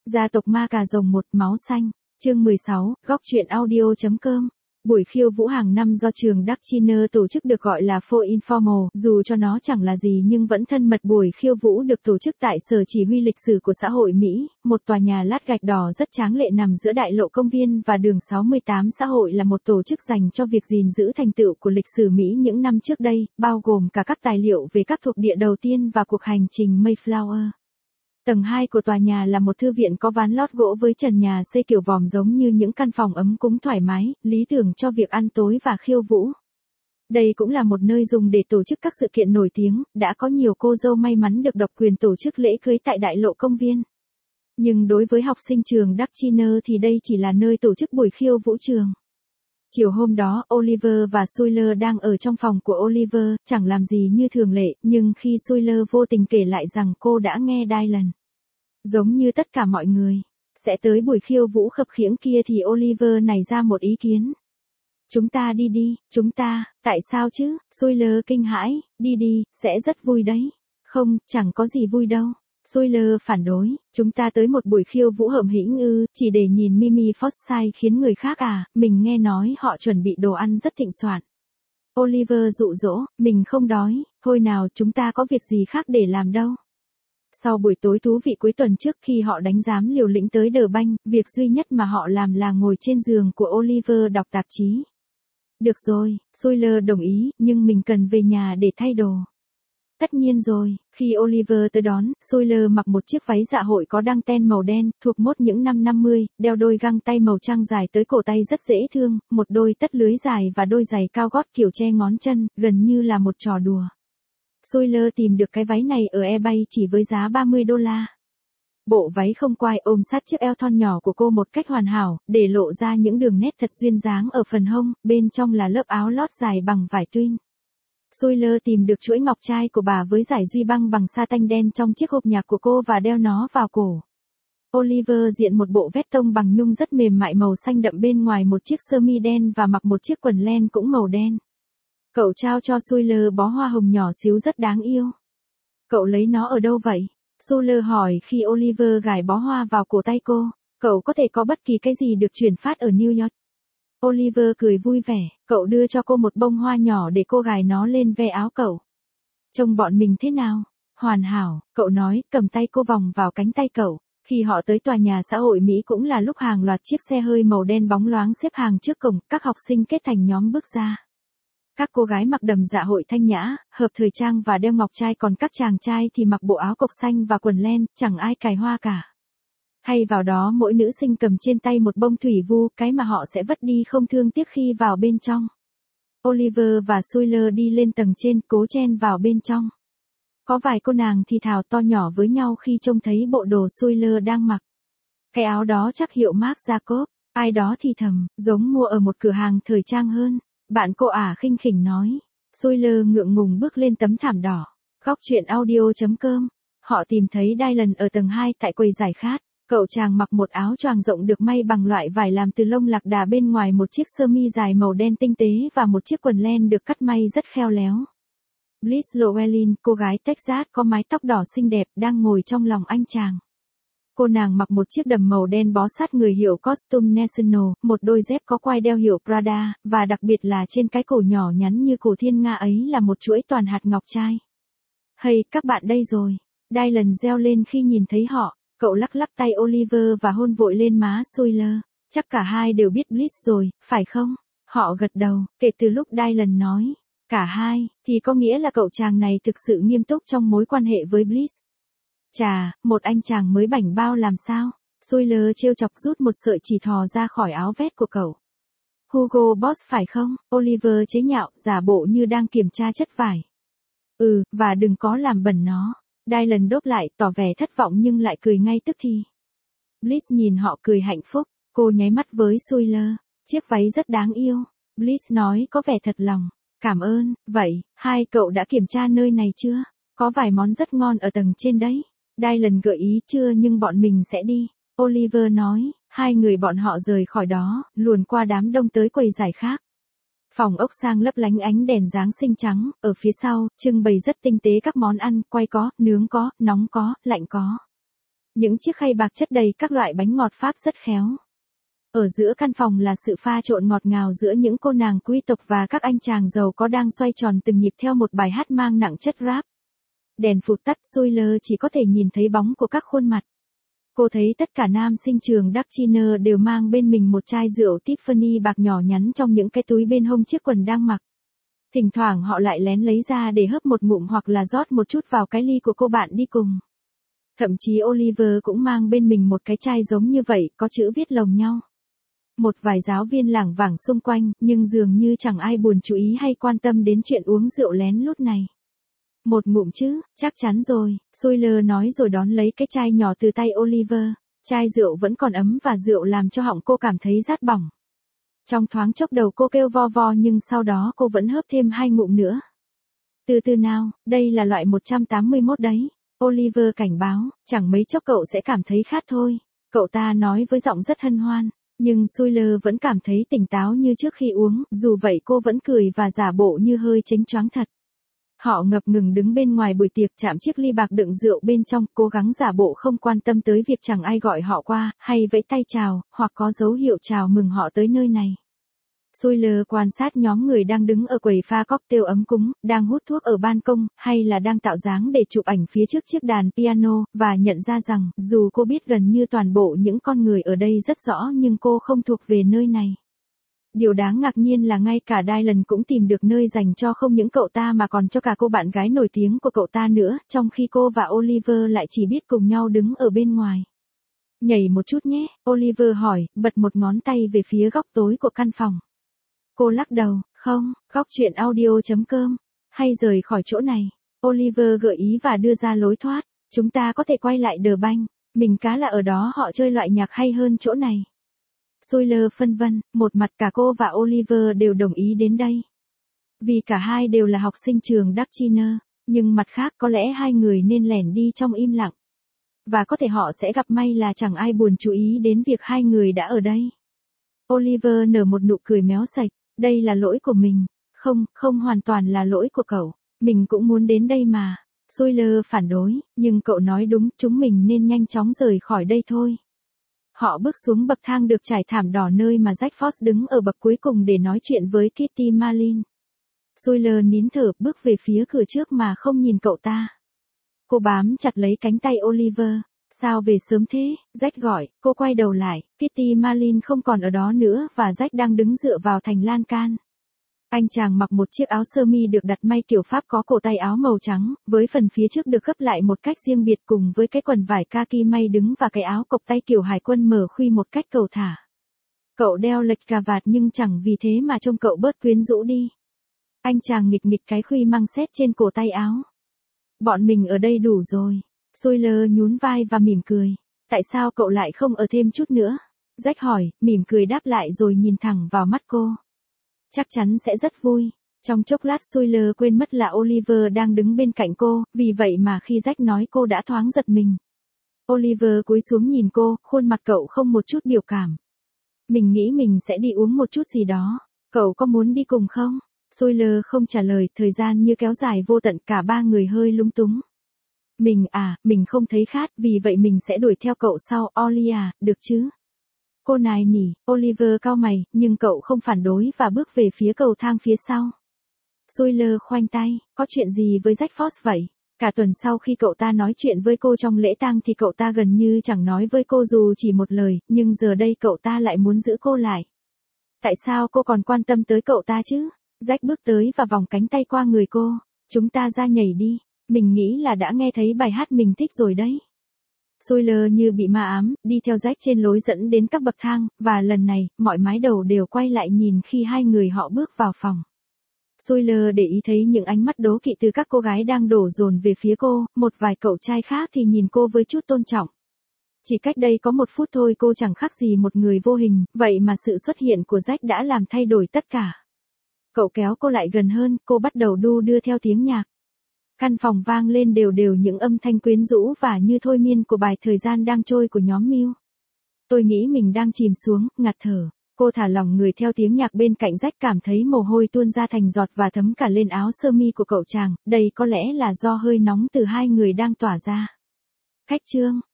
Gia tộc ma cà rồng một máu xanh, chương 16, góc truyện audio.com. Buổi khiêu vũ hàng năm do trường Darkchiner tổ chức được gọi là For Informal, dù cho nó chẳng là gì nhưng vẫn thân mật. Buổi khiêu vũ được tổ chức tại Sở Chỉ huy Lịch sử của xã hội Mỹ, một tòa nhà lát gạch đỏ rất tráng lệ nằm giữa đại lộ công viên và đường 68. Xã hội là một tổ chức dành cho việc gìn giữ thành tựu của lịch sử Mỹ những năm trước đây, bao gồm cả các tài liệu về các thuộc địa đầu tiên và cuộc hành trình Mayflower. Tầng 2 của tòa nhà là một thư viện có ván lót gỗ với trần nhà xây kiểu vòm giống như những căn phòng ấm cúng thoải mái, lý tưởng cho việc ăn tối và khiêu vũ. Đây cũng là một nơi dùng để tổ chức các sự kiện nổi tiếng, đã có nhiều cô dâu may mắn được độc quyền tổ chức lễ cưới tại đại lộ công viên. Nhưng đối với học sinh trường Darkchiner thì đây chỉ là nơi tổ chức buổi khiêu vũ trường. Chiều hôm đó, Oliver và Sawyer đang ở trong phòng của Oliver, chẳng làm gì như thường lệ, nhưng khi Sawyer vô tình kể lại rằng cô đã nghe Dylan, giống như tất cả mọi người, sẽ tới buổi khiêu vũ khập khiễng kia thì Oliver nảy ra một ý kiến. Chúng ta đi đi, tại sao chứ? Sawyer kinh hãi, đi, sẽ rất vui đấy. Không, chẳng có gì vui đâu. Sawyer phản đối, chúng ta tới một buổi khiêu vũ hợm hĩnh ư, chỉ để nhìn Mimi Forsyth khiến người khác à, mình nghe nói họ chuẩn bị đồ ăn rất thịnh soạn. Oliver dụ dỗ, mình không đói, thôi nào chúng ta có việc gì khác để làm đâu. Sau buổi tối thú vị cuối tuần trước khi họ đánh giám liều lĩnh tới Đờ Banh, việc duy nhất mà họ làm là ngồi trên giường của Oliver đọc tạp chí. Được rồi, Sawyer đồng ý, nhưng mình cần về nhà để thay đồ. Tất nhiên rồi, khi Oliver tới đón, Sawyer mặc một chiếc váy dạ hội có đăng ten màu đen, thuộc mốt những năm 50, đeo đôi găng tay màu trắng dài tới cổ tay rất dễ thương, một đôi tất lưới dài và đôi giày cao gót kiểu che ngón chân, gần như là một trò đùa. Sawyer tìm được cái váy này ở eBay chỉ với giá $30. Bộ váy không quai ôm sát chiếc eo thon nhỏ của cô một cách hoàn hảo, để lộ ra những đường nét thật duyên dáng ở phần hông, bên trong là lớp áo lót dài bằng vải twin. Sawyer tìm được chuỗi ngọc trai của bà với dải duy băng bằng sa tanh đen trong chiếc hộp nhạc của cô và đeo nó vào cổ. Oliver diện một bộ vest tông bằng nhung rất mềm mại màu xanh đậm bên ngoài một chiếc sơ mi đen và mặc một chiếc quần len cũng màu đen. Cậu trao cho Sawyer bó hoa hồng nhỏ xíu rất đáng yêu. Cậu lấy nó ở đâu vậy? Sawyer hỏi khi Oliver gài bó hoa vào cổ tay cô. Cậu có thể có bất kỳ cái gì được chuyển phát ở New York. Oliver cười vui vẻ, cậu đưa cho cô một bông hoa nhỏ để cô gài nó lên ve áo cậu. Trông bọn mình thế nào? Hoàn hảo, cậu nói, cầm tay cô vòng vào cánh tay cậu. Khi họ tới tòa nhà xã hội Mỹ cũng là lúc hàng loạt chiếc xe hơi màu đen bóng loáng xếp hàng trước cổng, các học sinh kết thành nhóm bước ra. Các cô gái mặc đầm dạ hội thanh nhã, hợp thời trang và đeo ngọc trai, còn các chàng trai thì mặc bộ áo cộc xanh và quần len, chẳng ai cài hoa cả. Thay vào đó mỗi nữ sinh cầm trên tay một bông thủy vu, cái mà họ sẽ vứt đi không thương tiếc khi vào bên trong. Oliver và Sawyer đi lên tầng trên, cố chen vào bên trong. Có vài cô nàng thì thào to nhỏ với nhau khi trông thấy bộ đồ Sawyer đang mặc. Cái áo đó chắc hiệu Marc Jacob, ai đó thì thầm, giống mua ở một cửa hàng thời trang hơn. Bạn cô khinh khỉnh nói. Sawyer ngượng ngùng bước lên tấm thảm đỏ. Góc truyện audio.com. Họ tìm thấy Dylan ở tầng 2 tại quầy giải khát. Cậu chàng mặc một áo choàng rộng được may bằng loại vải làm từ lông lạc đà, bên ngoài một chiếc sơ mi dài màu đen tinh tế và một chiếc quần len được cắt may rất khéo léo. Bliss Llewellyn, cô gái Texas có mái tóc đỏ xinh đẹp, đang ngồi trong lòng anh chàng. Cô nàng mặc một chiếc đầm màu đen bó sát người hiệu Costume National, một đôi dép có quai đeo hiệu Prada, và đặc biệt là trên cái cổ nhỏ nhắn như cổ thiên nga ấy là một chuỗi toàn hạt ngọc trai. Hey, các bạn đây rồi. Dylan reo lên khi nhìn thấy họ. Cậu lắc lắc tay Oliver và hôn vội lên má Sawyer. Chắc cả hai đều biết Bliss rồi, phải không? Họ gật đầu, kể từ lúc Dylan nói cả hai, thì có nghĩa là cậu chàng này thực sự nghiêm túc trong mối quan hệ với Bliss. Chà, một anh chàng mới bảnh bao làm sao? Sawyer trêu chọc rút một sợi chỉ thò ra khỏi áo vest của cậu. Hugo Boss phải không? Oliver chế nhạo, giả bộ như đang kiểm tra chất vải. Và đừng có làm bẩn nó. Dylan đáp lại, tỏ vẻ thất vọng nhưng lại cười ngay tức thì. Bliss nhìn họ cười hạnh phúc, cô nháy mắt với Sawyer. Chiếc váy rất đáng yêu. Bliss nói có vẻ thật lòng. Cảm ơn, vậy, hai cậu đã kiểm tra nơi này chưa? Có vài món rất ngon ở tầng trên đấy. Dylan gợi ý chưa, nhưng bọn mình sẽ đi. Oliver nói, hai người bọn họ rời khỏi đó, luồn qua đám đông tới quầy giải khác. Phòng ốc sang lấp lánh ánh đèn Giáng sinh trắng, ở phía sau, trưng bày rất tinh tế các món ăn, quay có, nướng có, nóng có, lạnh có. Những chiếc khay bạc chất đầy các loại bánh ngọt Pháp rất khéo. Ở giữa căn phòng là sự pha trộn ngọt ngào giữa những cô nàng quý tộc và các anh chàng giàu có đang xoay tròn từng nhịp theo một bài hát mang nặng chất rap. Đèn phụt tắt, Sawyer chỉ có thể nhìn thấy bóng của các khuôn mặt. Cô thấy tất cả nam sinh trường Dutchiner đều mang bên mình một chai rượu Tiffany bạc nhỏ nhắn trong những cái túi bên hông chiếc quần đang mặc. Thỉnh thoảng họ lại lén lấy ra để hớp một ngụm hoặc là rót một chút vào cái ly của cô bạn đi cùng. Thậm chí Oliver cũng mang bên mình một cái chai giống như vậy, có chữ viết lồng nhau. Một vài giáo viên lảng vảng xung quanh, nhưng dường như chẳng ai buồn chú ý hay quan tâm đến chuyện uống rượu lén lút này. Một ngụm chứ, chắc chắn rồi, Sawyer nói rồi đón lấy cái chai nhỏ từ tay Oliver. Chai rượu vẫn còn ấm và rượu làm cho họng cô cảm thấy rát bỏng. Trong thoáng chốc đầu cô kêu vo vo nhưng sau đó cô vẫn hớp thêm 2 ngụm nữa. Từ từ nào, đây là loại 181 đấy. Oliver cảnh báo, chẳng mấy chốc cậu sẽ cảm thấy khát thôi. Cậu ta nói với giọng rất hân hoan. Nhưng Sawyer vẫn cảm thấy tỉnh táo như trước khi uống, dù vậy cô vẫn cười và giả bộ như hơi chếnh choáng thật. Họ ngập ngừng đứng bên ngoài buổi tiệc chạm chiếc ly bạc đựng rượu bên trong, cố gắng giả bộ không quan tâm tới việc chẳng ai gọi họ qua, hay vẫy tay chào, hoặc có dấu hiệu chào mừng họ tới nơi này. Sawyer quan sát nhóm người đang đứng ở quầy pha cocktail ấm cúng, đang hút thuốc ở ban công, hay là đang tạo dáng để chụp ảnh phía trước chiếc đàn piano, và nhận ra rằng, dù cô biết gần như toàn bộ những con người ở đây rất rõ nhưng cô không thuộc về nơi này. Điều đáng ngạc nhiên là ngay cả Dylan cũng tìm được nơi dành cho không những cậu ta mà còn cho cả cô bạn gái nổi tiếng của cậu ta nữa, trong khi cô và Oliver lại chỉ biết cùng nhau đứng ở bên ngoài. Nhảy một chút nhé, Oliver hỏi, bật một ngón tay về phía góc tối của căn phòng. Cô lắc đầu, không, góc chuyện audio.com, hay rời khỏi chỗ này. Oliver gợi ý và đưa ra lối thoát, chúng ta có thể quay lại The Bank, mình cá là ở đó họ chơi loại nhạc hay hơn chỗ này. Sawyer phân vân, một mặt cả cô và Oliver đều đồng ý đến đây. Vì cả hai đều là học sinh trường Dutchiner, nhưng mặt khác có lẽ hai người nên lẻn đi trong im lặng. Và có thể họ sẽ gặp may là chẳng ai buồn chú ý đến việc hai người đã ở đây. Oliver nở một nụ cười méo sạch, đây là lỗi của mình. Không, không hoàn toàn là lỗi của cậu. Mình cũng muốn đến đây mà. Sawyer phản đối, nhưng cậu nói đúng, chúng mình nên nhanh chóng rời khỏi đây thôi. Họ bước xuống bậc thang được trải thảm đỏ nơi mà Jack Frost đứng ở bậc cuối cùng để nói chuyện với Kitty Marlin. Sawyer nín thở bước về phía cửa trước mà không nhìn cậu ta. Cô bám chặt lấy cánh tay Oliver. Sao về sớm thế? Jack gọi, cô quay đầu lại, Kitty Marlin không còn ở đó nữa và Jack đang đứng dựa vào thành lan can. Anh chàng mặc một chiếc áo sơ mi được đặt may kiểu Pháp có cổ tay áo màu trắng, với phần phía trước được gấp lại một cách riêng biệt cùng với cái quần vải kaki may đứng và cái áo cộc tay kiểu hải quân mở khuy một cách cầu thả. Cậu đeo lệch cà vạt nhưng chẳng vì thế mà trông cậu bớt quyến rũ đi. Anh chàng nghịch nghịch cái khuy măng xét trên cổ tay áo. Bọn mình ở đây đủ rồi. Sawyer nhún vai và mỉm cười. Tại sao cậu lại không ở thêm chút nữa? Jack hỏi, mỉm cười đáp lại rồi nhìn thẳng vào mắt cô. Chắc chắn sẽ rất vui. Trong chốc lát Sawyer quên mất là Oliver đang đứng bên cạnh cô, vì vậy mà khi Jack nói cô đã thoáng giật mình. Oliver cúi xuống nhìn cô, khuôn mặt cậu không một chút biểu cảm. Mình nghĩ mình sẽ đi uống một chút gì đó. Cậu có muốn đi cùng không? Sawyer không trả lời, thời gian như kéo dài vô tận, cả ba người hơi lúng túng. Mình không thấy khát, vì vậy mình sẽ đuổi theo cậu sau, Ollie à, được chứ? Cô nài nỉ, Oliver cau mày, nhưng cậu không phản đối và bước về phía cầu thang phía sau. Sawyer khoanh tay, có chuyện gì với Jack Frost vậy? Cả tuần sau khi cậu ta nói chuyện với cô trong lễ tang thì cậu ta gần như chẳng nói với cô dù chỉ một lời, nhưng giờ đây cậu ta lại muốn giữ cô lại. Tại sao cô còn quan tâm tới cậu ta chứ? Jack bước tới và vòng cánh tay qua người cô. Chúng ta ra nhảy đi. Mình nghĩ là đã nghe thấy bài hát mình thích rồi đấy. Sawyer như bị ma ám, đi theo Jack trên lối dẫn đến các bậc thang, và lần này, mọi mái đầu đều quay lại nhìn khi hai người họ bước vào phòng. Sawyer để ý thấy những ánh mắt đố kỵ từ các cô gái đang đổ dồn về phía cô, một vài cậu trai khác thì nhìn cô với chút tôn trọng. Chỉ cách đây có 1 phút thôi cô chẳng khác gì một người vô hình, vậy mà sự xuất hiện của Jack đã làm thay đổi tất cả. Cậu kéo cô lại gần hơn, cô bắt đầu đu đưa theo tiếng nhạc. Căn phòng vang lên đều đều những âm thanh quyến rũ và như thôi miên của bài Thời gian đang trôi của nhóm Muse. Tôi nghĩ mình đang chìm xuống, ngạt thở. Cô thả lỏng người theo tiếng nhạc bên cạnh Jack, cảm thấy mồ hôi tuôn ra thành giọt và thấm cả lên áo sơ mi của cậu chàng, đây có lẽ là do hơi nóng từ hai người đang tỏa ra. Khách trương,